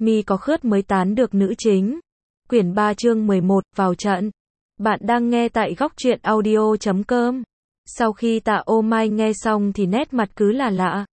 Mi có khướt mới tán được nữ chính. Quyển 3 chương 11, vào trận. Bạn đang nghe tại góc truyện audio.com. Sau khi Tạ Ô Mai nghe xong thì nét mặt cứ là lạ.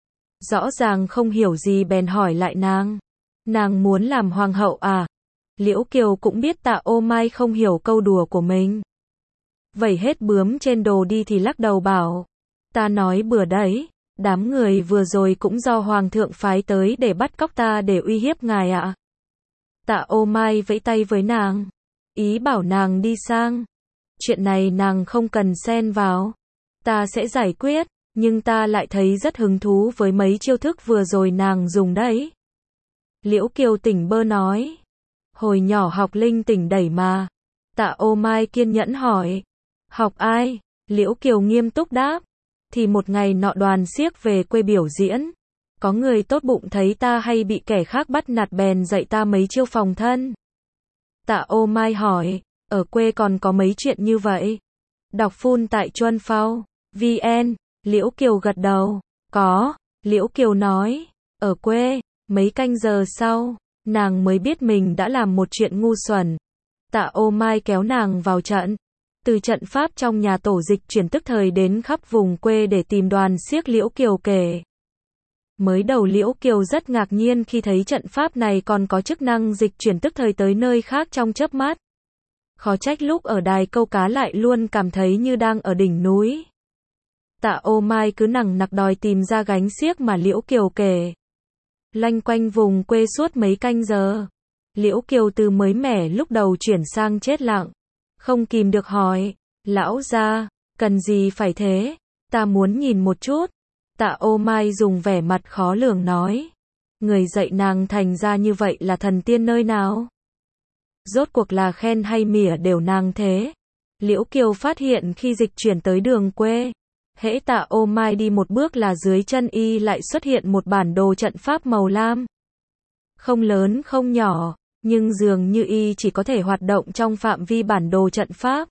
Rõ ràng không hiểu gì bèn hỏi lại nàng. Nàng muốn làm hoàng hậu à? Liễu Kiều cũng biết Tạ Ô Mai không hiểu câu đùa của mình. Vẩy hết bướm trên đồ đi thì lắc đầu bảo. Ta nói bừa đấy. Đám người vừa rồi cũng do hoàng thượng phái tới để bắt cóc ta để uy hiếp ngài ạ. Tạ Ô Mai vẫy tay với nàng. Ý bảo nàng đi sang. Chuyện này nàng không cần xen vào. Ta sẽ giải quyết, nhưng ta lại thấy rất hứng thú với mấy chiêu thức vừa rồi nàng dùng đấy. Liễu Kiều tỉnh bơ nói. Hồi nhỏ học linh tỉnh đẩy mà. Tạ Ô Mai kiên nhẫn hỏi. Học ai? Liễu Kiều nghiêm túc đáp. Thì một ngày nọ đoàn xiếc về quê biểu diễn. Có người tốt bụng thấy ta hay bị kẻ khác bắt nạt bèn dạy ta mấy chiêu phòng thân. Tạ Ô Mai hỏi, ở quê còn có mấy chuyện như vậy? Đọc phun tại Chuân Phao, VN, Liễu Kiều gật đầu, có, Liễu Kiều nói, ở quê, mấy canh giờ sau, nàng mới biết mình đã làm một chuyện ngu xuẩn. Tạ Ô Mai kéo nàng vào trận. Từ trận pháp trong nhà tổ dịch chuyển tức thời đến khắp vùng quê để tìm đoàn xiếc. Liễu Kiều kể. Mới đầu Liễu Kiều rất ngạc nhiên khi thấy trận pháp này còn có chức năng dịch chuyển tức thời tới nơi khác trong chớp mắt. Khó trách lúc ở đài câu cá lại luôn cảm thấy như đang ở đỉnh núi. Tạ Ô Mai cứ nằng nặc đòi tìm ra gánh xiếc mà Liễu Kiều kể. Loanh quanh vùng quê suốt mấy canh giờ. Liễu Kiều từ mới mẻ lúc đầu chuyển sang chết lặng. Không kìm được hỏi, lão gia, cần gì phải thế? Ta muốn nhìn một chút. Tạ Ô Mai dùng vẻ mặt khó lường nói. Người dạy nàng thành ra như vậy là thần tiên nơi nào? Rốt cuộc là khen hay mỉa đều nàng thế. Liễu Kiều phát hiện khi dịch chuyển tới đường quê. Hễ Tạ Ô Mai đi một bước là dưới chân y lại xuất hiện một bản đồ trận pháp màu lam. Không lớn không nhỏ. Nhưng dường như y chỉ có thể hoạt động trong phạm vi bản đồ trận pháp.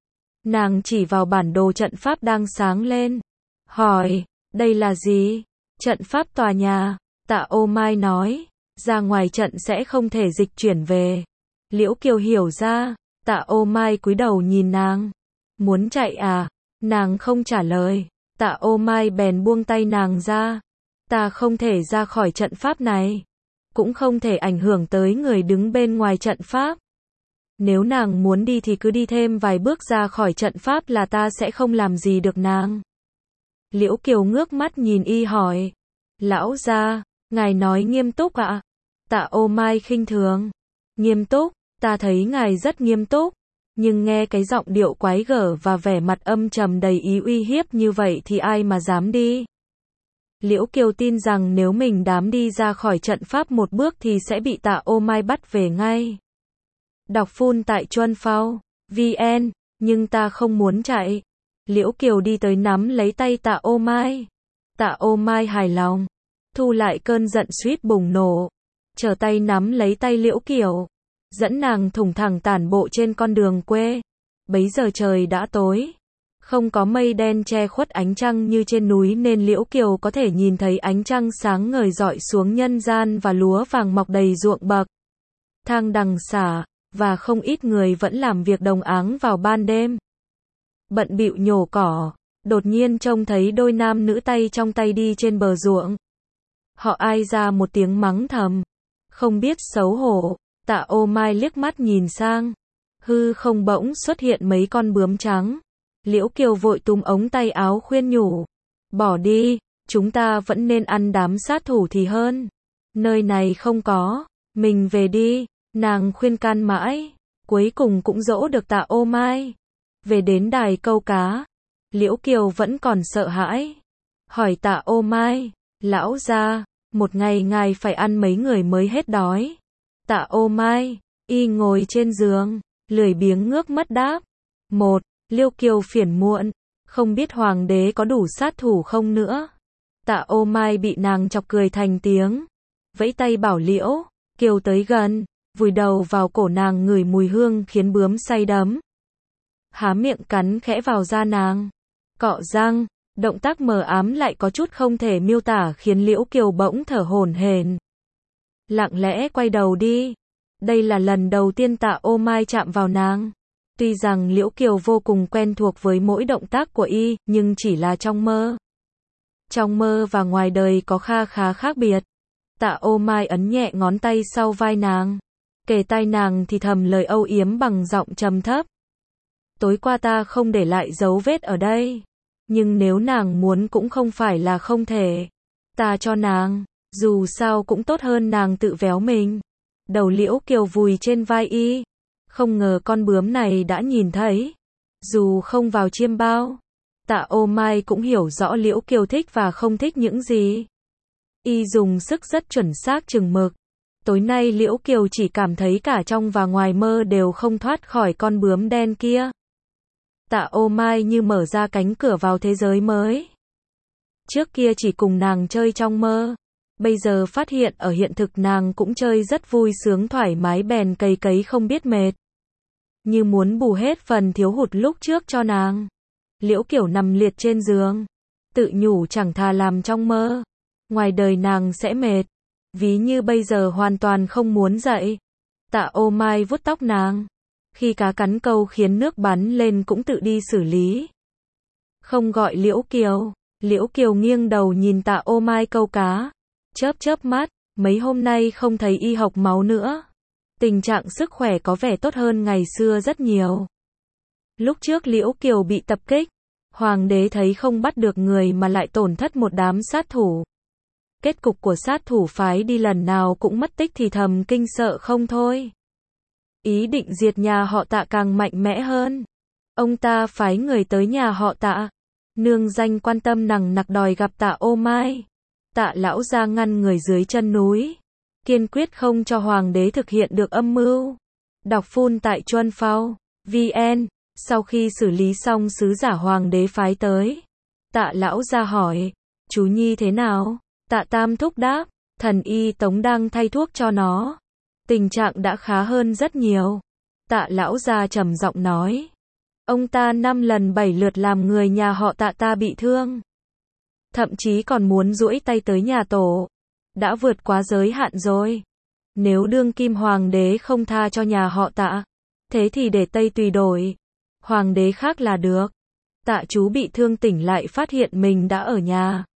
Nàng chỉ vào bản đồ trận pháp đang sáng lên. Hỏi, đây là gì? Trận pháp tòa nhà. Tạ Ô Mai nói, ra ngoài trận sẽ không thể dịch chuyển về. Liễu Kiều hiểu ra, Tạ Ô Mai cúi đầu nhìn nàng. Muốn chạy à? Nàng không trả lời. Tạ Ô Mai bèn buông tay nàng ra. Ta không thể ra khỏi trận pháp này. Cũng không thể ảnh hưởng tới người đứng bên ngoài trận pháp. Nếu nàng muốn đi thì cứ đi thêm vài bước ra khỏi trận pháp là ta sẽ không làm gì được nàng. Liễu Kiều ngước mắt nhìn y hỏi. Lão gia, ngài nói nghiêm túc ạ? Tạ Ô Mai khinh thường. Nghiêm túc, ta thấy ngài rất nghiêm túc. Nhưng nghe cái giọng điệu quái gở và vẻ mặt âm trầm đầy ý uy hiếp như vậy thì ai mà dám đi. Liễu Kiều tin rằng nếu mình dám đi ra khỏi trận pháp một bước thì sẽ bị Tạ Ô Mai bắt về ngay. Đọc phun tại Chuân Phao, VN, nhưng ta không muốn chạy. Liễu Kiều đi tới nắm lấy tay Tạ Ô Mai. Tạ Ô Mai hài lòng, thu lại cơn giận suýt bùng nổ, trở tay nắm lấy tay Liễu Kiều, dẫn nàng thủng thẳng tản bộ trên con đường quê. Bấy giờ trời đã tối. Không có mây đen che khuất ánh trăng như trên núi nên Liễu Kiều có thể nhìn thấy ánh trăng sáng ngời rọi xuống nhân gian và lúa vàng mọc đầy ruộng bậc thang đằng xả, và không ít người vẫn làm việc đồng áng vào ban đêm. Bận bịu nhổ cỏ, đột nhiên trông thấy đôi nam nữ tay trong tay đi trên bờ ruộng. Họ ai ra một tiếng mắng thầm. Không biết xấu hổ, Tạ Ô Mai liếc mắt nhìn sang. Hư không bỗng xuất hiện mấy con bướm trắng. Liễu Kiều vội túm ống tay áo khuyên nhủ. Bỏ đi, chúng ta vẫn nên ăn đám sát thủ thì hơn. Nơi này không có, mình về đi. Nàng khuyên can mãi, cuối cùng cũng dỗ được Tạ Ô Mai. Về đến đài câu cá, Liễu Kiều vẫn còn sợ hãi. Hỏi Tạ Ô Mai, lão gia, một ngày ngài phải ăn mấy người mới hết đói? Tạ Ô Mai, y ngồi trên giường, lười biếng ngước mắt đáp. Một, Liễu Kiều phiền muộn, không biết hoàng đế có đủ sát thủ không nữa. Tạ Ô Mai bị nàng chọc cười thành tiếng, vẫy tay bảo Liễu Kiều tới gần, vùi đầu vào cổ nàng ngửi mùi hương khiến bướm say đắm. Há miệng cắn khẽ vào da nàng, cọ răng, động tác mờ ám lại có chút không thể miêu tả khiến Liễu Kiều bỗng thở hổn hển. lặng lẽ quay đầu đi. Đây là lần đầu tiên Tạ Ô Mai chạm vào nàng. Tuy rằng Liễu Kiều vô cùng quen thuộc với mỗi động tác của y, nhưng chỉ là trong mơ. Trong mơ và ngoài đời có khá khác biệt. Tạ Ô Mai ấn nhẹ ngón tay sau vai nàng, kề tai nàng thì thầm lời âu yếm bằng giọng trầm thấp. Tối qua ta không để lại dấu vết ở đây, nhưng nếu nàng muốn cũng không phải là không thể. Ta cho nàng, dù sao cũng tốt hơn nàng tự véo mình. Đầu Liễu Kiều vùi trên vai y, không ngờ con bướm này đã nhìn thấy. Dù không vào chiêm bao, Tạ Ô Mai cũng hiểu rõ Liễu Kiều thích và không thích những gì. Y dùng sức rất chuẩn xác chừng mực. Tối nay Liễu Kiều chỉ cảm thấy cả trong và ngoài mơ đều không thoát khỏi con bướm đen kia. Tạ Ô Mai như mở ra cánh cửa vào thế giới mới. Trước kia chỉ cùng nàng chơi trong mơ, bây giờ phát hiện ở hiện thực nàng cũng chơi rất vui sướng thoải mái bèn cày cấy không biết mệt. Như muốn bù hết phần thiếu hụt lúc trước cho nàng. Liễu Kiều nằm liệt trên giường, tự nhủ chẳng thà làm trong mơ. Ngoài đời nàng sẽ mệt, ví như bây giờ hoàn toàn không muốn dậy. Tạ Ô Mai vuốt tóc nàng. Khi cá cắn câu khiến nước bắn lên cũng tự đi xử lý. Không gọi Liễu Kiều. Liễu Kiều nghiêng đầu nhìn Tạ Ô Mai câu cá. Chớp mắt, mấy hôm nay không thấy y hộc máu nữa. Tình trạng sức khỏe có vẻ tốt hơn ngày xưa rất nhiều. Lúc trước Liễu Kiều bị tập kích, Hoàng đế thấy không bắt được người mà lại tổn thất một đám sát thủ. Kết cục của sát thủ phái đi lần nào cũng mất tích thì thầm kinh sợ không thôi. Ý định diệt nhà họ Tạ càng mạnh mẽ hơn. Ông ta phái người tới nhà họ Tạ. Nương danh quan tâm nằng nặc đòi gặp Tạ Ô Mai. Tạ lão gia ngăn người dưới chân núi, kiên quyết không cho hoàng đế thực hiện được âm mưu. Đọc phun tại Chuân Phao VN. Sau khi xử lý xong sứ giả hoàng đế phái tới, Tạ lão gia hỏi, chú Nhi thế nào? Tạ Tam thúc đáp, thần y Tống đang thay thuốc cho nó. Tình trạng đã khá hơn rất nhiều. Tạ lão gia trầm giọng nói, ông ta 5 lần 7 lượt làm người nhà họ Tạ ta bị thương. Thậm chí còn muốn duỗi tay tới nhà tổ. Đã vượt quá giới hạn rồi. Nếu đương kim hoàng đế không tha cho nhà họ Tạ, thế thì để Tây tùy đổi. Hoàng đế khác là được. Tạ chú bị thương tỉnh lại phát hiện mình đã ở nhà.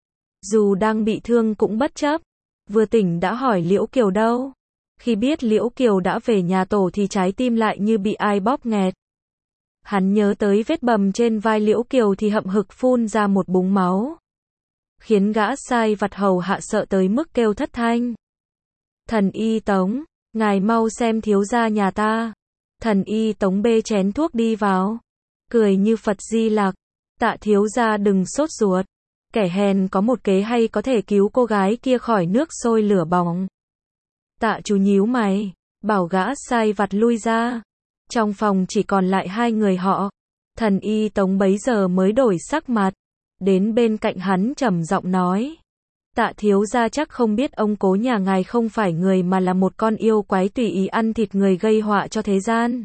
Dù đang bị thương cũng bất chấp. Vừa tỉnh đã hỏi Liễu Kiều đâu. Khi biết Liễu Kiều đã về nhà tổ thì trái tim lại như bị ai bóp nghẹt. Hắn nhớ tới vết bầm trên vai Liễu Kiều thì hậm hực phun ra một búng máu. Khiến gã sai vặt hầu hạ sợ tới mức kêu thất thanh. Thần y Tống, ngài mau xem thiếu gia nhà ta. Thần y Tống bê chén thuốc đi vào. Cười như Phật Di Lặc. Tạ thiếu gia đừng sốt ruột. Kẻ hèn có một kế hay có thể cứu cô gái kia khỏi nước sôi lửa bỏng. Tạ chú nhíu mày, bảo gã sai vặt lui ra. Trong phòng chỉ còn lại 2 người họ. Thần y Tống bấy giờ mới đổi sắc mặt. Đến bên cạnh hắn trầm giọng nói. Tạ thiếu gia chắc không biết ông cố nhà ngài không phải người mà là một con yêu quái tùy ý ăn thịt người gây họa cho thế gian.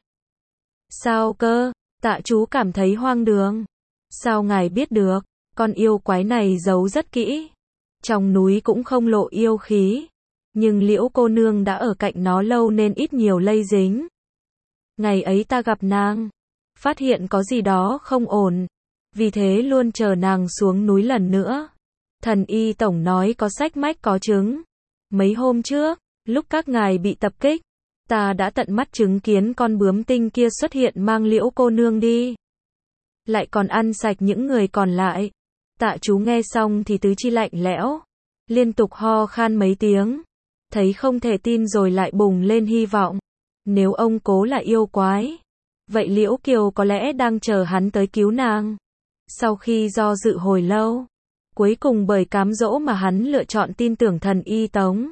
Sao cơ? Tạ chú cảm thấy hoang đường. Sao ngài biết được? Con yêu quái này giấu rất kỹ. Trong núi cũng không lộ yêu khí. Nhưng Liễu cô nương đã ở cạnh nó lâu nên ít nhiều lây dính. Ngày ấy ta gặp nàng, phát hiện có gì đó không ổn. Vì thế luôn chờ nàng xuống núi lần nữa. Thần y tổng nói có sách mách có chứng. Mấy hôm trước, lúc các ngài bị tập kích, ta đã tận mắt chứng kiến con bướm tinh kia xuất hiện mang Liễu cô nương đi. Lại còn ăn sạch những người còn lại. Tạ chú nghe xong thì tứ chi lạnh lẽo. Liên tục ho khan mấy tiếng. Thấy không thể tin rồi lại bùng lên hy vọng. Nếu ông cố là yêu quái, vậy Liễu Kiều có lẽ đang chờ hắn tới cứu nàng. Sau khi do dự hồi lâu, cuối cùng bởi cám dỗ mà hắn lựa chọn tin tưởng thần y Tống.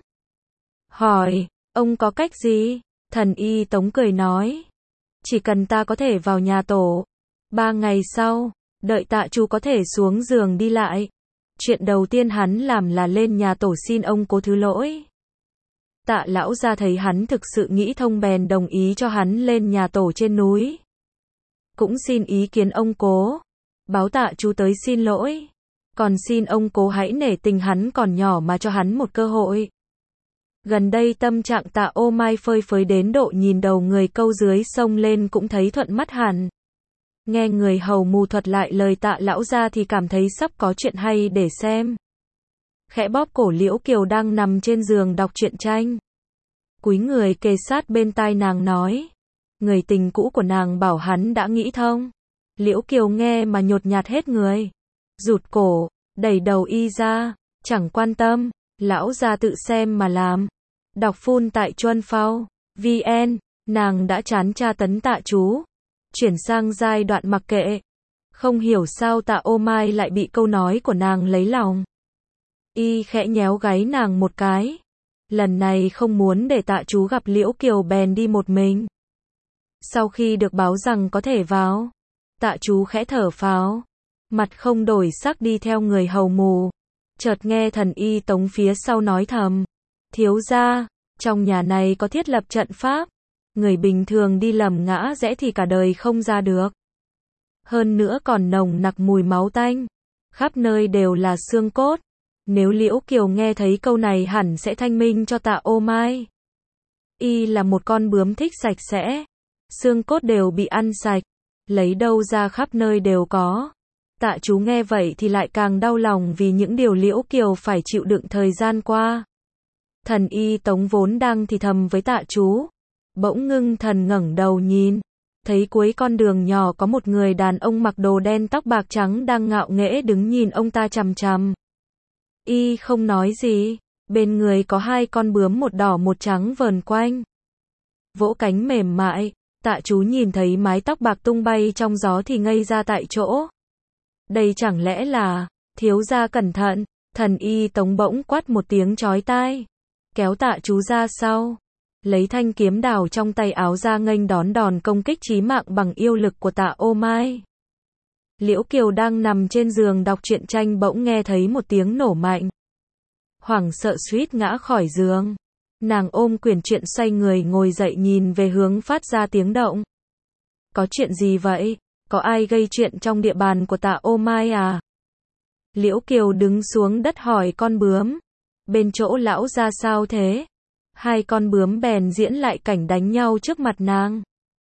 Hỏi, ông có cách gì? Thần y Tống cười nói, chỉ cần ta có thể vào nhà tổ. 3 ngày sau, đợi Tạ chú có thể xuống giường đi lại. Chuyện đầu tiên hắn làm là lên nhà tổ xin ông cố thứ lỗi. Tạ lão gia thấy hắn thực sự nghĩ thông bèn đồng ý cho hắn lên nhà tổ trên núi. Cũng xin ý kiến ông cố. Báo Tạ chú tới xin lỗi. Còn xin ông cố hãy nể tình hắn còn nhỏ mà cho hắn một cơ hội. Gần đây tâm trạng Tạ Ô Mai phơi phới đến độ nhìn đầu người câu dưới sông lên cũng thấy thuận mắt hẳn. Nghe người hầu mù thuật lại lời Tạ lão gia thì cảm thấy sắp có chuyện hay để xem. Khẽ bóp cổ Liễu Kiều đang nằm trên giường đọc truyện tranh. Cúi người kề sát bên tai nàng nói. Người tình cũ của nàng bảo hắn đã nghĩ thông. Liễu Kiều nghe mà nhột nhạt hết người. Rụt cổ, đẩy đầu y ra, chẳng quan tâm, lão gia tự xem mà làm. Đọc full tại Chuân Phao, VN, nàng đã chán tra tấn Tạ chú. Chuyển sang giai đoạn mặc kệ. Không hiểu sao Tạ Ô Mai lại bị câu nói của nàng lấy lòng. Y khẽ nhéo gáy nàng một cái. Lần này không muốn để Tạ chú gặp Liễu Kiều bèn đi một mình. Sau khi được báo rằng có thể vào, Tạ chú khẽ thở phào, mặt không đổi sắc đi theo người hầu mù. Chợt nghe Thần Y Tống phía sau nói thầm. Thiếu gia, trong nhà này có thiết lập trận pháp. Người bình thường đi lầm ngã rẽ thì cả đời không ra được. Hơn nữa còn nồng nặc mùi máu tanh. Khắp nơi đều là xương cốt. Nếu Liễu Kiều nghe thấy câu này hẳn sẽ thanh minh cho Tạ Ô Mai. Y là một con bướm thích sạch sẽ. Xương cốt đều bị ăn sạch. Lấy đâu ra khắp nơi đều có. Tạ chú nghe vậy thì lại càng đau lòng vì những điều Liễu Kiều phải chịu đựng thời gian qua. Thần Y Tống vốn đang thì thầm với Tạ chú. Bỗng ngưng thần ngẩng đầu nhìn. Thấy cuối con đường nhỏ có một người đàn ông mặc đồ đen tóc bạc trắng đang ngạo nghễ đứng nhìn ông ta chằm chằm. Y không nói gì. Bên người có hai con bướm một đỏ một trắng vờn quanh. Vỗ cánh mềm mại. Tạ chú nhìn thấy mái tóc bạc tung bay trong gió thì ngây ra tại chỗ. Đây chẳng lẽ là, thiếu gia cẩn thận, Thần Y Tống bỗng quát một tiếng chói tai. Kéo Tạ chú ra sau. Lấy thanh kiếm đào trong tay áo ra nghênh đón đòn công kích chí mạng bằng yêu lực của Tạ Ô Mai. Liễu Kiều đang nằm trên giường đọc truyện tranh bỗng nghe thấy một tiếng nổ mạnh. Hoảng sợ suýt ngã khỏi giường. Nàng ôm quyển truyện xoay người ngồi dậy nhìn về hướng phát ra tiếng động. Có chuyện gì vậy? Có ai gây chuyện trong địa bàn của Tạ Ô Mai à? Liễu Kiều đứng xuống đất hỏi con bướm. Bên chỗ lão ra sao thế? Hai con bướm bèn diễn lại cảnh đánh nhau trước mặt nàng.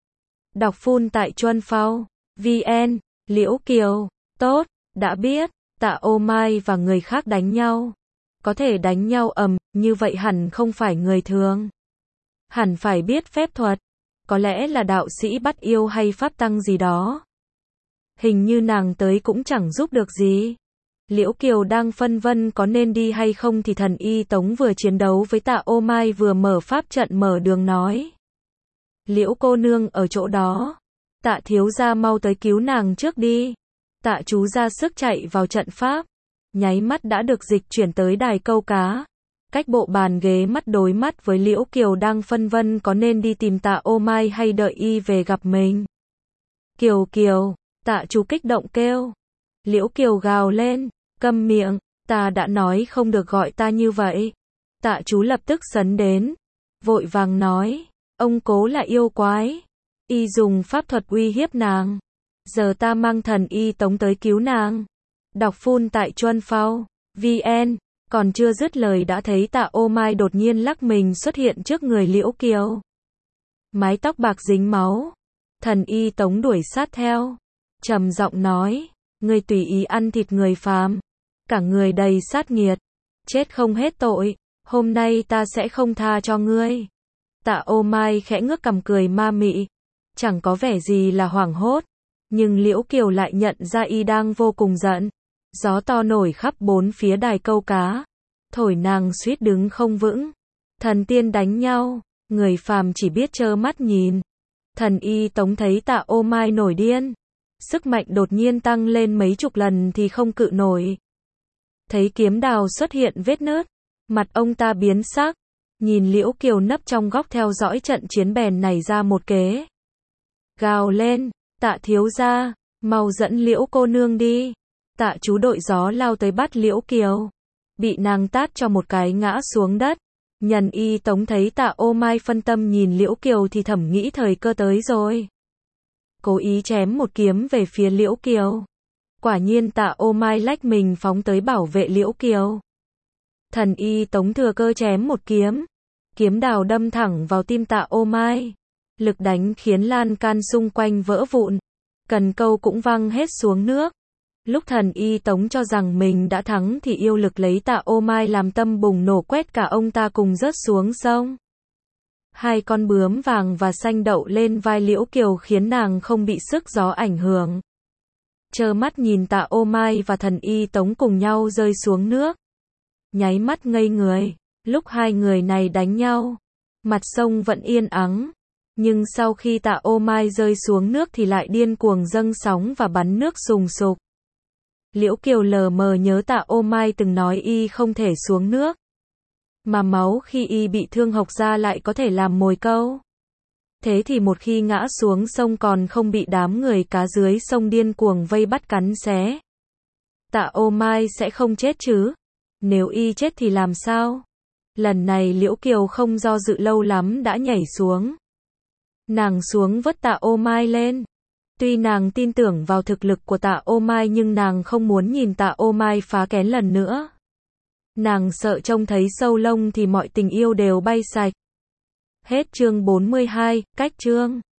Đọc full tại Chuân Phao, VN, Liễu Kiều, tốt, đã biết, Tạ Ô Mai và người khác đánh nhau. Có thể đánh nhau như vậy hẳn không phải người thường. Hẳn phải biết phép thuật. Có lẽ là đạo sĩ bắt yêu hay pháp tăng gì đó. Hình như nàng tới cũng chẳng giúp được gì. Liễu Kiều đang phân vân có nên đi hay không thì Thần Y Tống vừa chiến đấu với Tạ Ô Mai vừa mở pháp trận mở đường nói. Liễu cô nương ở chỗ đó. Tạ thiếu gia mau tới cứu nàng trước đi. Tạ chú ra sức chạy vào trận pháp. Nháy mắt đã được dịch chuyển tới đài câu cá. Cách bộ bàn ghế mắt đối mắt với Liễu Kiều đang phân vân có nên đi tìm Tạ Ô Mai hay đợi y về gặp mình. Kiều Kiều, Tạ chú kích động kêu. Liễu Kiều gào lên, câm miệng, ta đã nói không được gọi ta như vậy. Tạ chú lập tức sấn đến, vội vàng nói, ông cố là yêu quái. Y dùng pháp thuật uy hiếp nàng. Giờ ta mang Thần Y Tống tới cứu nàng. Đọc full tại Chuân Phao, VN, còn chưa dứt lời đã thấy Tạ Ô Mai đột nhiên lắc mình xuất hiện trước người Liễu Kiều. Mái tóc bạc dính máu. Thần Y Tống đuổi sát theo. Trầm giọng nói, ngươi tùy ý ăn thịt người phàm. Cả người đầy sát nghiệt. Chết không hết tội. Hôm nay ta sẽ không tha cho ngươi. Tạ Ô Mai khẽ ngước cằm cười ma mị. Chẳng có vẻ gì là hoảng hốt. Nhưng Liễu Kiều lại nhận ra y đang vô cùng giận. Gió to nổi khắp bốn phía đài câu cá. Thổi nàng suýt đứng không vững. Thần tiên đánh nhau. Người phàm chỉ biết trơ mắt nhìn. Thần Y Tống thấy Tạ Ô Mai nổi điên. Sức mạnh đột nhiên tăng lên mấy chục lần thì không cự nổi. Thấy kiếm đào xuất hiện vết nứt. Mặt ông ta biến sắc. Nhìn Liễu Kiều nấp trong góc theo dõi trận chiến bèn nảy ra một kế. Gào lên, Tạ thiếu gia, mau dẫn Liễu cô nương đi. Tạ chú đội gió lao tới bắt Liễu Kiều. Bị nàng tát cho một cái ngã xuống đất. Nhân Y Tống thấy Tạ Ô Mai phân tâm nhìn Liễu Kiều thì thầm nghĩ thời cơ tới rồi. Cố ý chém một kiếm về phía Liễu Kiều. Quả nhiên Tạ Ô Mai lách mình phóng tới bảo vệ Liễu Kiều. Thần Y Tống thừa cơ chém một kiếm. Kiếm đào đâm thẳng vào tim Tạ Ô Mai. Lực đánh khiến lan can xung quanh vỡ vụn. Cần câu cũng văng hết xuống nước. Lúc Thần Y Tống cho rằng mình đã thắng thì yêu lực lấy Tạ Ô Mai làm tâm bùng nổ quét cả ông ta cùng rớt xuống sông. Hai con bướm vàng và xanh đậu lên vai Liễu Kiều khiến nàng không bị sức gió ảnh hưởng. Trơ mắt nhìn Tạ Ô Mai và Thần Y Tống cùng nhau rơi xuống nước. Nháy mắt ngây người. Lúc hai người này đánh nhau, mặt sông vẫn yên ắng. Nhưng sau khi Tạ Ô Mai rơi xuống nước thì lại điên cuồng dâng sóng và bắn nước sùng sục. Liễu Kiều lờ mờ nhớ Tạ Ô Mai từng nói y không thể xuống nước. Mà máu khi y bị thương hộc ra lại có thể làm mồi câu. Thế thì một khi ngã xuống sông còn không bị đám người cá dưới sông điên cuồng vây bắt cắn xé. Tạ Ô Mai sẽ không chết chứ? Nếu y chết thì làm sao? Lần này Liễu Kiều không do dự lâu lắm đã nhảy xuống. Nàng xuống vớt Tạ Ô Mai lên. Tuy nàng tin tưởng vào thực lực của Tạ Ô Mai nhưng nàng không muốn nhìn Tạ Ô Mai phá kén lần nữa. Nàng sợ trông thấy sâu lông thì mọi tình yêu đều bay sạch. Hết chương 42, cách chương.